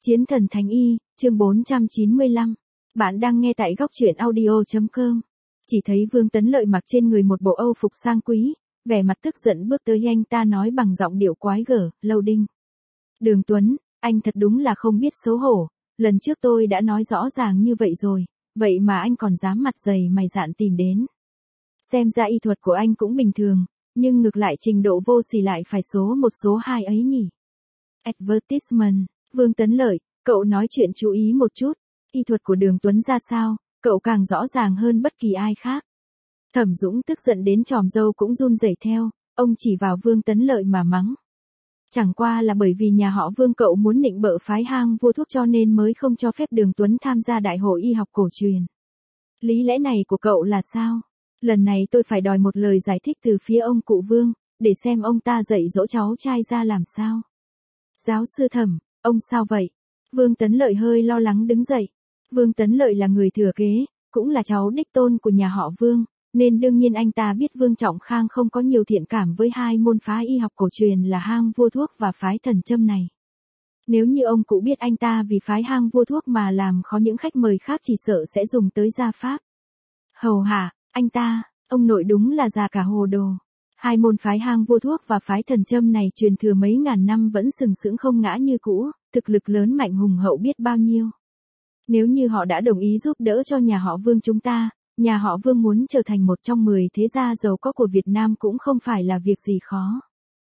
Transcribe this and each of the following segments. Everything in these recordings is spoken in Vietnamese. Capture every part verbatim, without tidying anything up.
Chiến thần Thánh Y, chương bốn trăm chín mươi lăm. Bạn đang nghe tại góc truyện audio.com. Chỉ thấy Vương Tấn Lợi mặc trên người một bộ âu phục sang quý, vẻ mặt tức giận bước tới anh ta nói bằng giọng điệu quái gở, lâu đinh. Đường Tuấn, anh thật đúng là không biết xấu hổ, lần trước tôi đã nói rõ ràng như vậy rồi, vậy mà anh còn dám mặt dày mày dạn tìm đến. Xem ra y thuật của anh cũng bình thường, nhưng ngược lại trình độ vô sỉ lại phải số một số hai ấy nhỉ. Advertisement. Vương Tấn Lợi, cậu nói chuyện chú ý một chút, y thuật của Đường Tuấn ra sao, cậu càng rõ ràng hơn bất kỳ ai khác. Thẩm Dũng tức giận đến tròm râu cũng run rẩy theo, ông chỉ vào Vương Tấn Lợi mà mắng. Chẳng qua là bởi vì nhà họ Vương cậu muốn nịnh bợ phái hang vua thuốc cho nên mới không cho phép Đường Tuấn tham gia đại hội y học cổ truyền. Lý lẽ này của cậu là sao? Lần này tôi phải đòi một lời giải thích từ phía ông cụ Vương, để xem ông ta dạy dỗ cháu trai ra làm sao. Giáo sư Thẩm, ông sao vậy? Vương Tấn Lợi hơi lo lắng đứng dậy. Vương Tấn Lợi là người thừa kế, cũng là cháu đích tôn của nhà họ Vương, nên đương nhiên anh ta biết Vương Trọng Khang không có nhiều thiện cảm với hai môn phái y học cổ truyền là hang vua thuốc và phái thần châm này. Nếu như ông cụ biết anh ta vì phái hang vua thuốc mà làm khó những khách mời khác chỉ sợ sẽ dùng tới gia pháp. Hầu hả, anh ta, ông nội đúng là già cả hồ đồ. Hai môn phái hang vua thuốc và phái thần châm này truyền thừa mấy ngàn năm vẫn sừng sững không ngã như cũ, thực lực lớn mạnh hùng hậu biết bao nhiêu. Nếu như họ đã đồng ý giúp đỡ cho nhà họ Vương chúng ta, nhà họ Vương muốn trở thành một trong mười thế gia giàu có của Việt Nam cũng không phải là việc gì khó.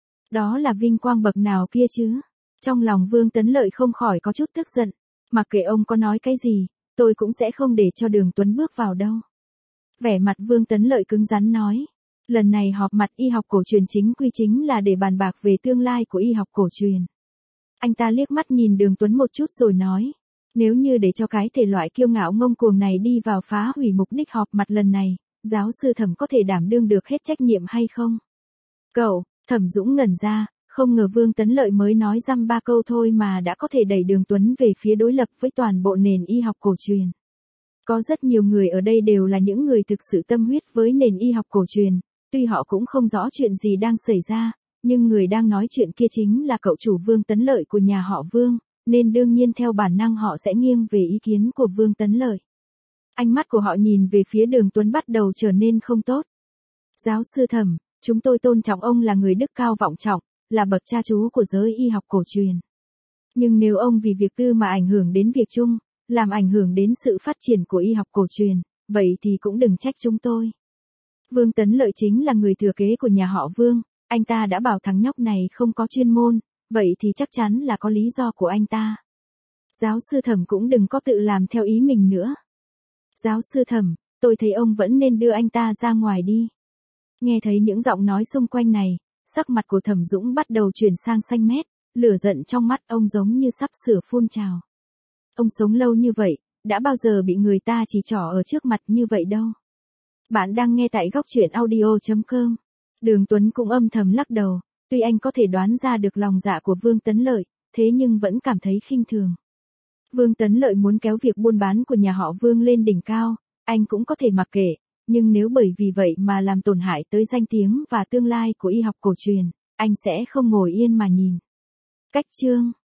Đó là vinh quang bậc nào kia chứ. Trong lòng Vương Tấn Lợi không khỏi có chút tức giận. Mặc kệ ông có nói cái gì, tôi cũng sẽ không để cho Đường Tuấn bước vào đâu. Vẻ mặt Vương Tấn Lợi cứng rắn nói. Lần này họp mặt y học cổ truyền chính quy chính là để bàn bạc về tương lai của y học cổ truyền. Anh ta liếc mắt nhìn Đường Tuấn một chút rồi nói. Nếu như để cho cái thể loại kiêu ngạo ngông cuồng này đi vào phá hủy mục đích họp mặt lần này, giáo sư Thẩm có thể đảm đương được hết trách nhiệm hay không? Cậu, Thẩm Dũng ngẩn ra, không ngờ Vương Tấn Lợi mới nói dăm ba câu thôi mà đã có thể đẩy Đường Tuấn về phía đối lập với toàn bộ nền y học cổ truyền. Có rất nhiều người ở đây đều là những người thực sự tâm huyết với nền y học cổ truyền, tuy họ cũng không rõ chuyện gì đang xảy ra, nhưng người đang nói chuyện kia chính là cậu chủ Vương Tấn Lợi của nhà họ Vương, nên đương nhiên theo bản năng họ sẽ nghiêng về ý kiến của Vương Tấn Lợi. Ánh mắt của họ nhìn về phía Đường Tuấn bắt đầu trở nên không tốt. Giáo sư Thẩm, chúng tôi tôn trọng ông là người đức cao vọng trọng, là bậc cha chú của giới y học cổ truyền. Nhưng nếu ông vì việc tư mà ảnh hưởng đến việc chung, làm ảnh hưởng đến sự phát triển của y học cổ truyền, vậy thì cũng đừng trách chúng tôi. Vương Tấn Lợi chính là người thừa kế của nhà họ Vương, anh ta đã bảo thằng nhóc này không có chuyên môn, vậy thì chắc chắn là có lý do của anh ta. Giáo sư Thẩm cũng đừng có tự làm theo ý mình nữa. Giáo sư Thẩm, tôi thấy ông vẫn nên đưa anh ta ra ngoài đi. Nghe thấy những giọng nói xung quanh này, sắc mặt của Thẩm Dũng bắt đầu chuyển sang xanh mét, lửa giận trong mắt ông giống như sắp sửa phun trào. Ông sống lâu như vậy, đã bao giờ bị người ta chỉ trỏ ở trước mặt như vậy đâu. Bạn đang nghe tại góc truyện audio.com. Đường Tuấn cũng âm thầm lắc đầu, tuy anh có thể đoán ra được lòng dạ của Vương Tấn Lợi, thế nhưng vẫn cảm thấy khinh thường. Vương Tấn Lợi muốn kéo việc buôn bán của nhà họ Vương lên đỉnh cao, anh cũng có thể mặc kệ, nhưng nếu bởi vì vậy mà làm tổn hại tới danh tiếng và tương lai của y học cổ truyền, anh sẽ không ngồi yên mà nhìn. Cách chương